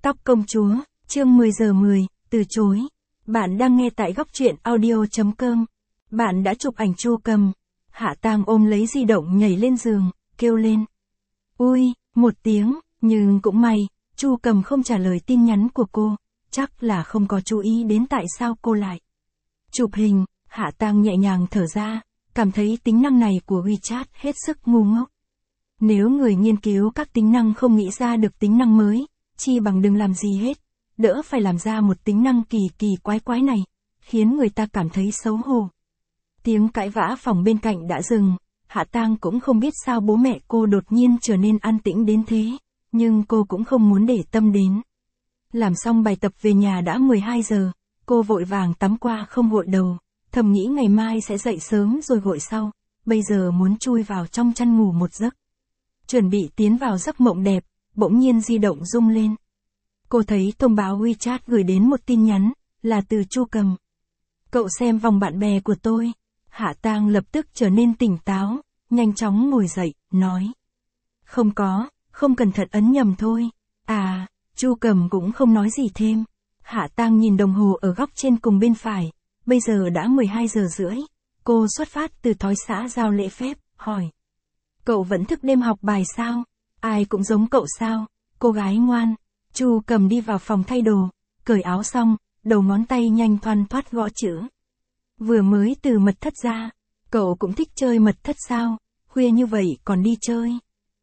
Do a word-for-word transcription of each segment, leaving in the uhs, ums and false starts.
Tóc công chúa, chương mười giờ mười, từ chối. Bạn đang nghe tại góc truyện audio chấm com. Bạn đã chụp ảnh Chu Cầm. Hạ Tang ôm lấy di động nhảy lên giường, kêu lên. Ui, một tiếng, nhưng cũng may, Chu Cầm không trả lời tin nhắn của cô, chắc là không có chú ý đến tại sao cô lại chụp hình. Hạ Tang nhẹ nhàng thở ra, cảm thấy tính năng này của WeChat hết sức ngu ngốc. Nếu người nghiên cứu các tính năng không nghĩ ra được tính năng mới, chi bằng đừng làm gì hết, đỡ phải làm ra một tính năng kỳ kỳ quái quái này, khiến người ta cảm thấy xấu hổ. Tiếng cãi vã phòng bên cạnh đã dừng, Hạ Tang cũng không biết sao bố mẹ cô đột nhiên trở nên an tĩnh đến thế, nhưng cô cũng không muốn để tâm đến. Làm xong bài tập về nhà đã mười hai giờ, cô vội vàng tắm qua không gội đầu, thầm nghĩ ngày mai sẽ dậy sớm rồi gội sau, bây giờ muốn chui vào trong chăn ngủ một giấc. Chuẩn bị tiến vào giấc mộng đẹp, bỗng nhiên di động rung lên. Cô thấy thông báo WeChat gửi đến một tin nhắn, là từ Chu Cầm. Cậu xem vòng bạn bè của tôi. Hạ Tang lập tức trở nên tỉnh táo, nhanh chóng ngồi dậy, nói. Không có, không cẩn thận ấn nhầm thôi. À, Chu Cầm cũng không nói gì thêm. Hạ Tang nhìn đồng hồ ở góc trên cùng bên phải, bây giờ đã mười hai giờ rưỡi. Cô xuất phát từ thói xã giao lễ phép, hỏi. Cậu vẫn thức đêm học bài sao? Ai cũng giống cậu sao? Cô gái ngoan. Chu Cầm đi vào phòng thay đồ, cởi áo xong, đầu ngón tay nhanh thoăn thoắt gõ chữ. Vừa mới từ mật thất ra, cậu cũng thích chơi mật thất sao? Khuya như vậy còn đi chơi.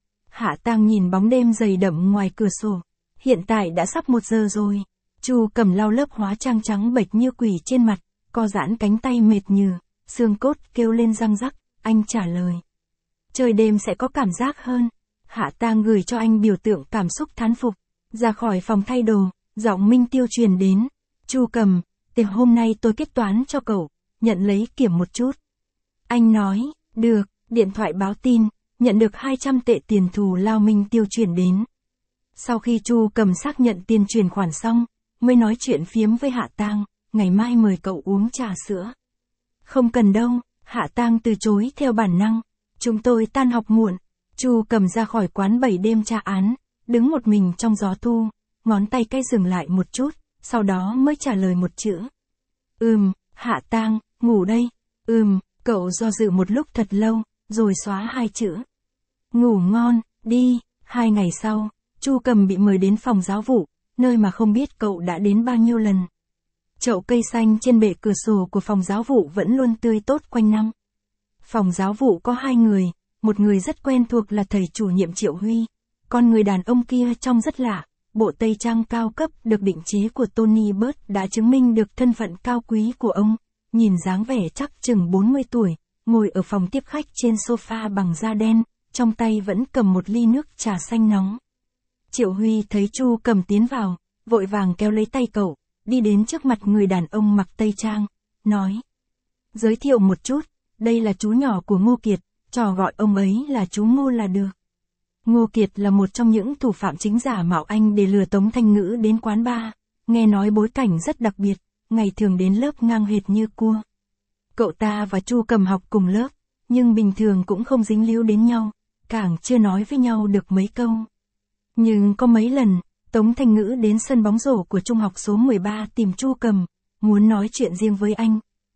Hạ Tang nhìn bóng đêm dày đậm ngoài cửa sổ. Hiện tại đã sắp một giờ rồi. Chu Cầm lau lớp hóa trang trắng bệch như quỷ trên mặt, co giãn cánh tay mệt nhừ, xương cốt kêu lên răng rắc. Anh trả lời. Chơi đêm sẽ có cảm giác hơn. Hạ Tang gửi cho anh biểu tượng cảm xúc thán phục. Ra khỏi phòng thay đồ, giọng Minh Tiêu truyền đến. Chu Cầm, từ hôm nay tôi kết toán cho cậu, nhận lấy kiểm một chút. Anh nói, được, điện thoại báo tin, nhận được hai trăm tệ tiền thù lao Minh Tiêu truyền đến. Sau khi Chu Cầm xác nhận tiền chuyển khoản xong, mới nói chuyện phiếm với Hạ Tang, ngày mai mời cậu uống trà sữa. Không cần đâu, Hạ Tang từ chối theo bản năng. Chúng tôi tan học muộn. Chu Cầm ra khỏi quán bảy đêm tra án, đứng một mình trong gió thu, ngón tay cái dừng lại một chút, sau đó mới trả lời một chữ. Ừm, Hạ Tang, ngủ đây. Ừm, cậu do dự một lúc thật lâu, rồi xóa hai chữ. Ngủ ngon, đi. Hai ngày sau, Chu Cầm bị mời đến phòng giáo vụ, nơi mà không biết cậu đã đến bao nhiêu lần. Chậu cây xanh trên bệ cửa sổ của phòng giáo vụ vẫn luôn tươi tốt quanh năm. Phòng giáo vụ có hai người, một người rất quen thuộc là thầy chủ nhiệm Triệu Huy, còn người đàn ông kia trông rất lạ, bộ tây trang cao cấp được định chế của Tony Bird đã chứng minh được thân phận cao quý của ông, nhìn dáng vẻ chắc chừng bốn mươi tuổi, ngồi ở phòng tiếp khách trên sofa bằng da đen, trong tay vẫn cầm một ly nước trà xanh nóng. Triệu Huy thấy Chu Cầm tiến vào, vội vàng kéo lấy tay cậu, đi đến trước mặt người đàn ông mặc tây trang, nói. Giới thiệu một chút. Đây là chú nhỏ của Ngô Kiệt, trò gọi ông ấy là chú Ngô là được. Ngô Kiệt là một trong những thủ phạm chính giả mạo anh để lừa Tống Thanh Ngữ đến quán bar, nghe nói bối cảnh rất đặc biệt, ngày thường đến lớp ngang hệt như cua. Cậu ta và Chu Cầm học cùng lớp, nhưng bình thường cũng không dính líu đến nhau, càng chưa nói với nhau được mấy câu. Nhưng có mấy lần, Tống Thanh Ngữ đến sân bóng rổ của trung học số mười ba tìm Chu Cầm, muốn nói chuyện riêng với anh.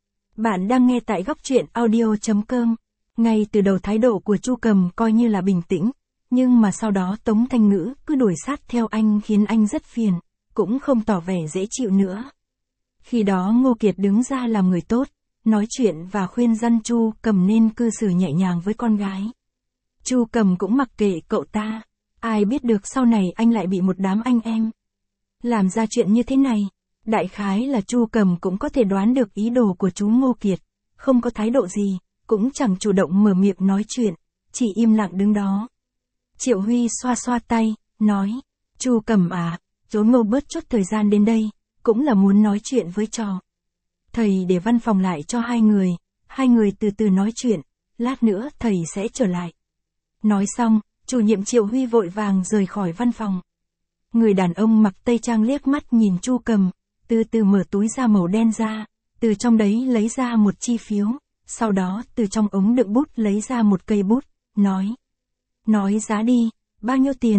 Bạn đang nghe tại góc truyện audio chấm com. Ngay từ đầu thái độ của Chu Cầm coi như là bình tĩnh, nhưng mà sau đó Tống Thanh Ngữ cứ đuổi sát theo anh khiến anh rất phiền, cũng không tỏ vẻ dễ chịu nữa. Khi đó Ngô Kiệt đứng ra làm người tốt, nói chuyện và khuyên răn Chu Cầm nên cư xử nhẹ nhàng với con gái. Chu Cầm cũng mặc kệ cậu ta, ai biết được sau này anh lại bị một đám anh em làm ra chuyện như thế này. Đại khái là Chu Cầm cũng có thể đoán được ý đồ của chú Ngô Kiệt, không có thái độ gì, cũng chẳng chủ động mở miệng nói chuyện, chỉ im lặng đứng đó. Triệu Huy xoa xoa tay, nói, Chu Cầm à, chú Ngô bớt chút thời gian đến đây, cũng là muốn nói chuyện với trò. Thầy để văn phòng lại cho hai người, hai người từ từ nói chuyện, lát nữa thầy sẽ trở lại. Nói xong, chủ nhiệm Triệu Huy vội vàng rời khỏi văn phòng. Người đàn ông mặc tây trang liếc mắt nhìn Chu Cầm, từ từ mở túi da màu đen ra, từ trong đấy lấy ra một chi phiếu, sau đó từ trong ống đựng bút lấy ra một cây bút, nói. Nói giá đi, bao nhiêu tiền,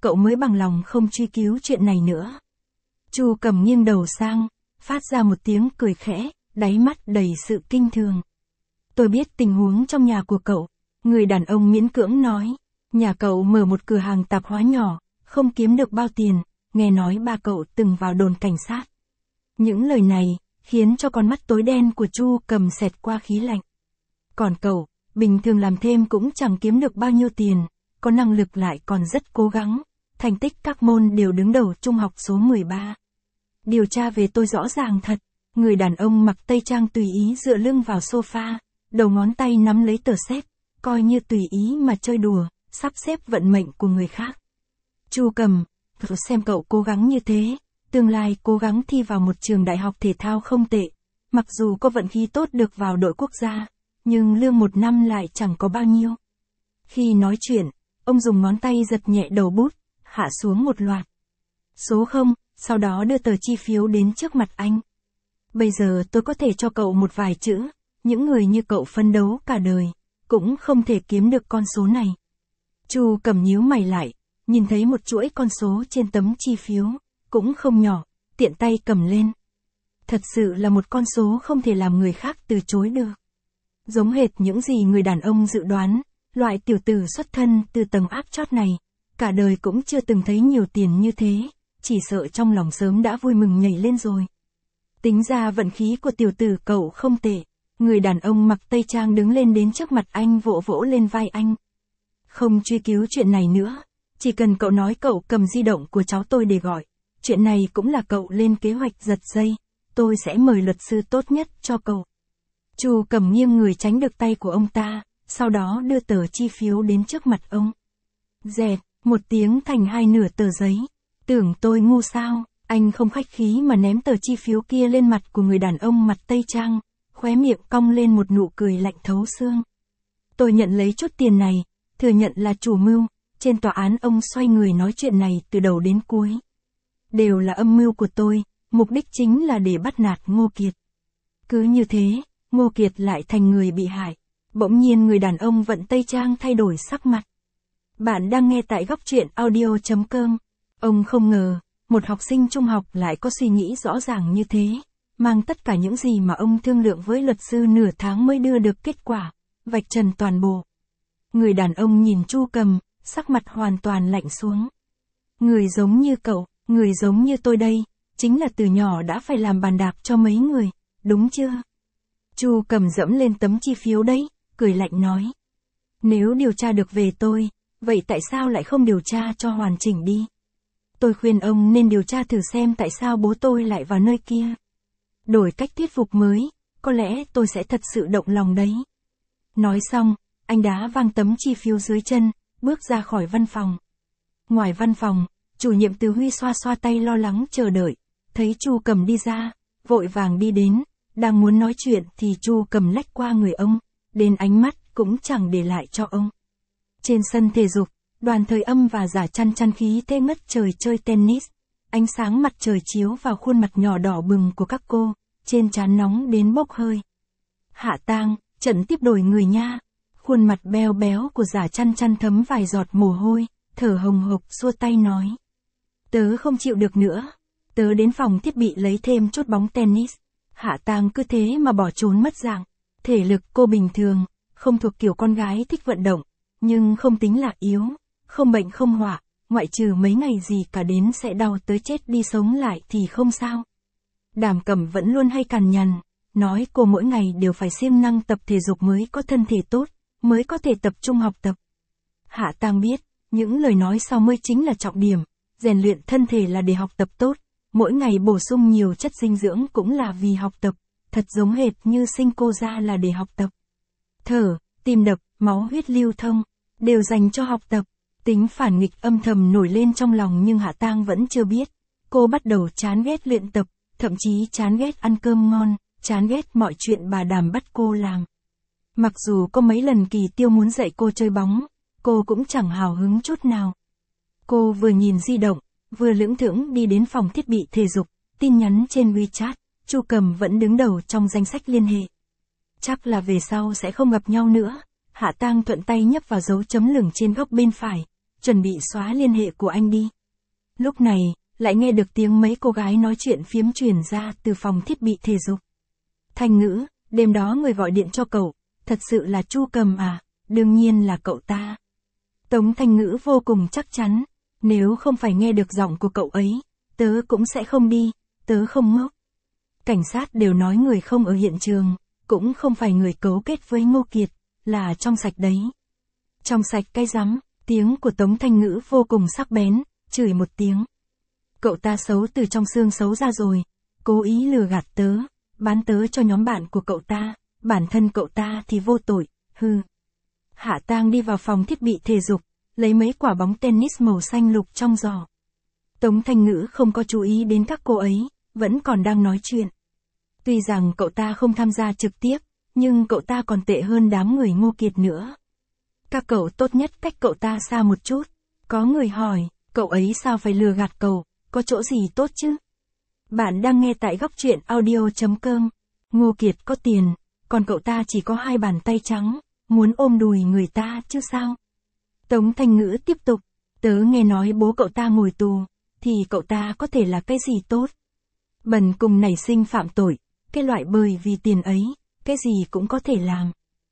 cậu mới bằng lòng không truy cứu chuyện này nữa. Chu Cầm nghiêng đầu sang, phát ra một tiếng cười khẽ, đáy mắt đầy sự kinh thường. Tôi biết tình huống trong nhà của cậu, người đàn ông miễn cưỡng nói. Nhà cậu mở một cửa hàng tạp hóa nhỏ, không kiếm được bao tiền, nghe nói ba cậu từng vào đồn cảnh sát. Những lời này, khiến cho con mắt tối đen của Chu Cầm xẹt qua khí lạnh. Còn cậu, bình thường làm thêm cũng chẳng kiếm được bao nhiêu tiền, có năng lực lại còn rất cố gắng, thành tích các môn đều đứng đầu trung học số mười ba. Điều tra về tôi rõ ràng thật, người đàn ông mặc tây trang tùy ý dựa lưng vào sofa, đầu ngón tay nắm lấy tờ xếp, coi như tùy ý mà chơi đùa, sắp xếp vận mệnh của người khác. Chu Cầm, xem cậu cố gắng như thế, tương lai cố gắng thi vào một trường đại học thể thao không tệ, mặc dù có vận khí tốt được vào đội quốc gia, nhưng lương một năm lại chẳng có bao nhiêu. Khi nói chuyện, ông dùng ngón tay giật nhẹ đầu bút, hạ xuống một loạt số không, sau đó đưa tờ chi phiếu đến trước mặt anh. Bây giờ tôi có thể cho cậu một vài chữ, những người như cậu phấn đấu cả đời, cũng không thể kiếm được con số này. Chu Cầm nhíu mày lại, nhìn thấy một chuỗi con số trên tấm chi phiếu, cũng không nhỏ, tiện tay cầm lên. Thật sự là một con số không thể làm người khác từ chối được. Giống hệt những gì người đàn ông dự đoán, loại tiểu tử xuất thân từ tầng áp chót này, cả đời cũng chưa từng thấy nhiều tiền như thế, chỉ sợ trong lòng sớm đã vui mừng nhảy lên rồi. Tính ra vận khí của tiểu tử cậu không tệ, người đàn ông mặc tây trang đứng lên đến trước mặt anh vỗ vỗ lên vai anh. Không truy cứu chuyện này nữa, chỉ cần cậu nói cậu cầm di động của cháu tôi để gọi, chuyện này cũng là cậu lên kế hoạch giật dây, tôi sẽ mời luật sư tốt nhất cho cậu. Chu Cầm nghiêng người tránh được tay của ông ta, sau đó đưa tờ chi phiếu đến trước mặt ông. Dẹt, một tiếng thành hai nửa tờ giấy. Tưởng tôi ngu sao, anh không khách khí mà ném tờ chi phiếu kia lên mặt của người đàn ông mặt tây trang, khóe miệng cong lên một nụ cười lạnh thấu xương. Tôi nhận lấy chút tiền này, thừa nhận là chủ mưu, trên tòa án ông xoay người nói chuyện này từ đầu đến cuối. Đều là âm mưu của tôi, mục đích chính là để bắt nạt Ngô Kiệt. Cứ như thế, Ngô Kiệt lại thành người bị hại. Bỗng nhiên người đàn ông vận tây trang thay đổi sắc mặt. Bạn đang nghe tại góc truyện audio chấm com. Ông không ngờ, một học sinh trung học lại có suy nghĩ rõ ràng như thế, mang tất cả những gì mà ông thương lượng với luật sư nửa tháng mới đưa được kết quả, vạch trần toàn bộ. Người đàn ông nhìn Chu Cầm, sắc mặt hoàn toàn lạnh xuống. Người giống như cậu, người giống như tôi đây, chính là từ nhỏ đã phải làm bàn đạp cho mấy người, đúng chưa? Chu Cầm dẫm lên tấm chi phiếu đấy, cười lạnh nói. Nếu điều tra được về tôi, vậy tại sao lại không điều tra cho hoàn chỉnh đi? Tôi khuyên ông nên điều tra thử xem tại sao bố tôi lại vào nơi kia. Đổi cách thuyết phục mới, có lẽ tôi sẽ thật sự động lòng đấy. Nói xong, anh đá văng tấm chi phiếu dưới chân, bước ra khỏi văn phòng. Ngoài văn phòng, chủ nhiệm Từ Huy xoa xoa tay lo lắng chờ đợi, thấy Chu Cầm đi ra, vội vàng đi đến, đang muốn nói chuyện thì Chu Cầm lách qua người ông, đến ánh mắt cũng chẳng để lại cho ông. Trên sân thể dục, Đoàn Thời Âm và Giả Chăn Chăn khí thế ngất trời chơi tennis, ánh sáng mặt trời chiếu vào khuôn mặt nhỏ đỏ bừng của các cô, trên trán nóng đến bốc hơi. Hạ Tang, trận tiếp đổi người nha. Khuôn mặt béo béo của Giả Chăn Chăn thấm vài giọt mồ hôi, thở hồng hộc xua tay nói. Tớ không chịu được nữa, tớ đến phòng thiết bị lấy thêm chút bóng tennis. Hạ Tang cứ thế mà bỏ trốn mất dạng. Thể lực cô bình thường, không thuộc kiểu con gái thích vận động, nhưng không tính là yếu, không bệnh không họa, ngoại trừ mấy ngày gì cả đến sẽ đau tới chết đi sống lại thì không sao. Đàm Cẩm vẫn luôn hay cằn nhằn, nói cô mỗi ngày đều phải siêng năng tập thể dục mới có thân thể tốt, mới có thể tập trung học tập. Hạ Tang biết, những lời nói sau mới chính là trọng điểm, rèn luyện thân thể là để học tập tốt, mỗi ngày bổ sung nhiều chất dinh dưỡng cũng là vì học tập, thật giống hệt như sinh cô ra là để học tập. Thở, tim đập, máu huyết lưu thông, đều dành cho học tập. Tính phản nghịch âm thầm nổi lên trong lòng nhưng Hạ Tang vẫn chưa biết. Cô bắt đầu chán ghét luyện tập, thậm chí chán ghét ăn cơm ngon, chán ghét mọi chuyện bà Đàm bắt cô làm. Mặc dù có mấy lần Kỳ Tiêu muốn dạy cô chơi bóng, cô cũng chẳng hào hứng chút nào. Cô vừa nhìn di động, vừa lững thững đi đến phòng thiết bị thể dục, tin nhắn trên WeChat, Chu Cầm vẫn đứng đầu trong danh sách liên hệ. Chắc là về sau sẽ không gặp nhau nữa. Hạ Tang thuận tay nhấp vào dấu chấm lửng trên góc bên phải. chuẩn bị xóa liên hệ của anh đi. Lúc này, lại nghe được tiếng mấy cô gái nói chuyện phiếm truyền ra từ phòng thiết bị thể dục. Thanh Ngữ, đêm đó người gọi điện cho cậu, thật sự là Chu Cầm à, đương nhiên là cậu ta. Tống Thanh Ngữ vô cùng chắc chắn, nếu không phải nghe được giọng của cậu ấy, tớ cũng sẽ không đi, tớ không ngốc. Cảnh sát đều nói người không ở hiện trường, cũng không phải người cấu kết với Ngô Kiệt, là trong sạch đấy. Trong sạch cái rắm, tiếng của Tống Thanh Ngữ vô cùng sắc bén, chửi một tiếng. Cậu ta xấu từ trong xương xấu ra rồi, cố ý lừa gạt tớ, bán tớ cho nhóm bạn của cậu ta, bản thân cậu ta thì vô tội, hừ. Hạ Tang đi vào phòng thiết bị thể dục, lấy mấy quả bóng tennis màu xanh lục trong giỏ. Tống Thanh Ngữ không có chú ý đến các cô ấy, vẫn còn đang nói chuyện. Tuy rằng cậu ta không tham gia trực tiếp, nhưng cậu ta còn tệ hơn đám người Ngô Kiệt nữa. Các cậu tốt nhất cách cậu ta xa một chút. Có người hỏi, cậu ấy sao phải lừa gạt cậu, có chỗ gì tốt chứ? Bạn đang nghe tại góc truyện audio chấm com. Ngô Kiệt có tiền, còn cậu ta chỉ có hai bàn tay trắng, muốn ôm đùi người ta chứ sao? Tống Thanh Ngữ tiếp tục, tớ nghe nói bố cậu ta ngồi tù, thì cậu ta có thể là cái gì tốt? Bần cùng nảy sinh phạm tội, cái loại bởi vì tiền ấy, cái gì cũng có thể làm.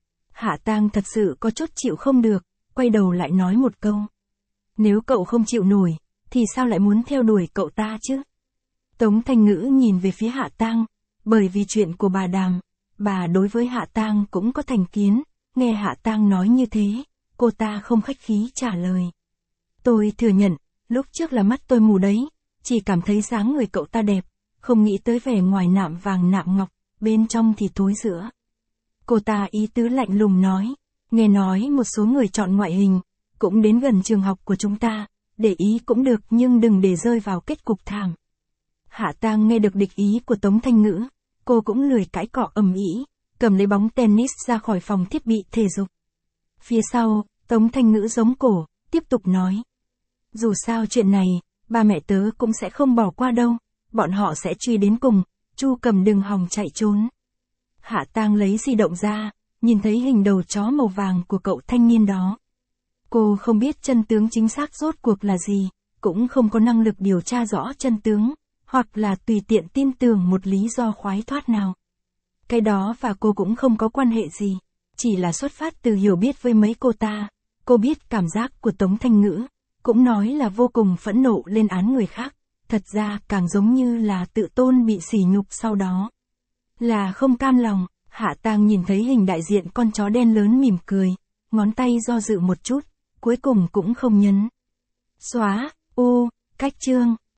Hạ Tang thật sự có chút chịu không được, quay đầu lại nói một câu. Nếu cậu không chịu nổi, thì sao lại muốn theo đuổi cậu ta chứ? Tống Thanh Ngữ nhìn về phía Hạ Tang, bởi vì chuyện của bà Đàm, bà đối với Hạ Tang cũng có thành kiến, nghe Hạ Tang nói như thế, cô ta không khách khí trả lời. Tôi thừa nhận, lúc trước là mắt tôi mù đấy, chỉ cảm thấy dáng người cậu ta đẹp, không nghĩ tới vẻ ngoài nạm vàng nạm ngọc, bên trong thì thối rữa. Cô ta ý tứ lạnh lùng nói, nghe nói một số người chọn ngoại hình, cũng đến gần trường học của chúng ta, để ý cũng được nhưng đừng để rơi vào kết cục thảm. Hạ Tang nghe được địch ý của Tống Thanh Ngữ, cô cũng lười cãi cọ ầm ĩ, cầm lấy bóng tennis ra khỏi phòng thiết bị thể dục. Phía sau, Tống Thanh Ngữ giống cổ, tiếp tục nói. Dù sao chuyện này, ba mẹ tớ cũng sẽ không bỏ qua đâu, bọn họ sẽ truy đến cùng, Chu Cầm đừng hòng chạy trốn. Hạ Tang lấy di động ra, nhìn thấy hình đầu chó màu vàng của cậu thanh niên đó. Cô không biết chân tướng chính xác rốt cuộc là gì, cũng không có năng lực điều tra rõ chân tướng, hoặc là tùy tiện tin tưởng một lý do khoái thoát nào. Cái đó và cô cũng không có quan hệ gì, chỉ là xuất phát từ hiểu biết với mấy cô ta. Cô biết cảm giác của Tống Thanh Ngữ, cũng nói là vô cùng phẫn nộ lên án người khác, thật ra càng giống như là tự tôn bị sỉ nhục sau đó. Là không cam lòng. Hạ Tang nhìn thấy hình đại diện con chó đen lớn mỉm cười, ngón tay do dự một chút, cuối cùng cũng không nhấn. Xóa, u, cách chương.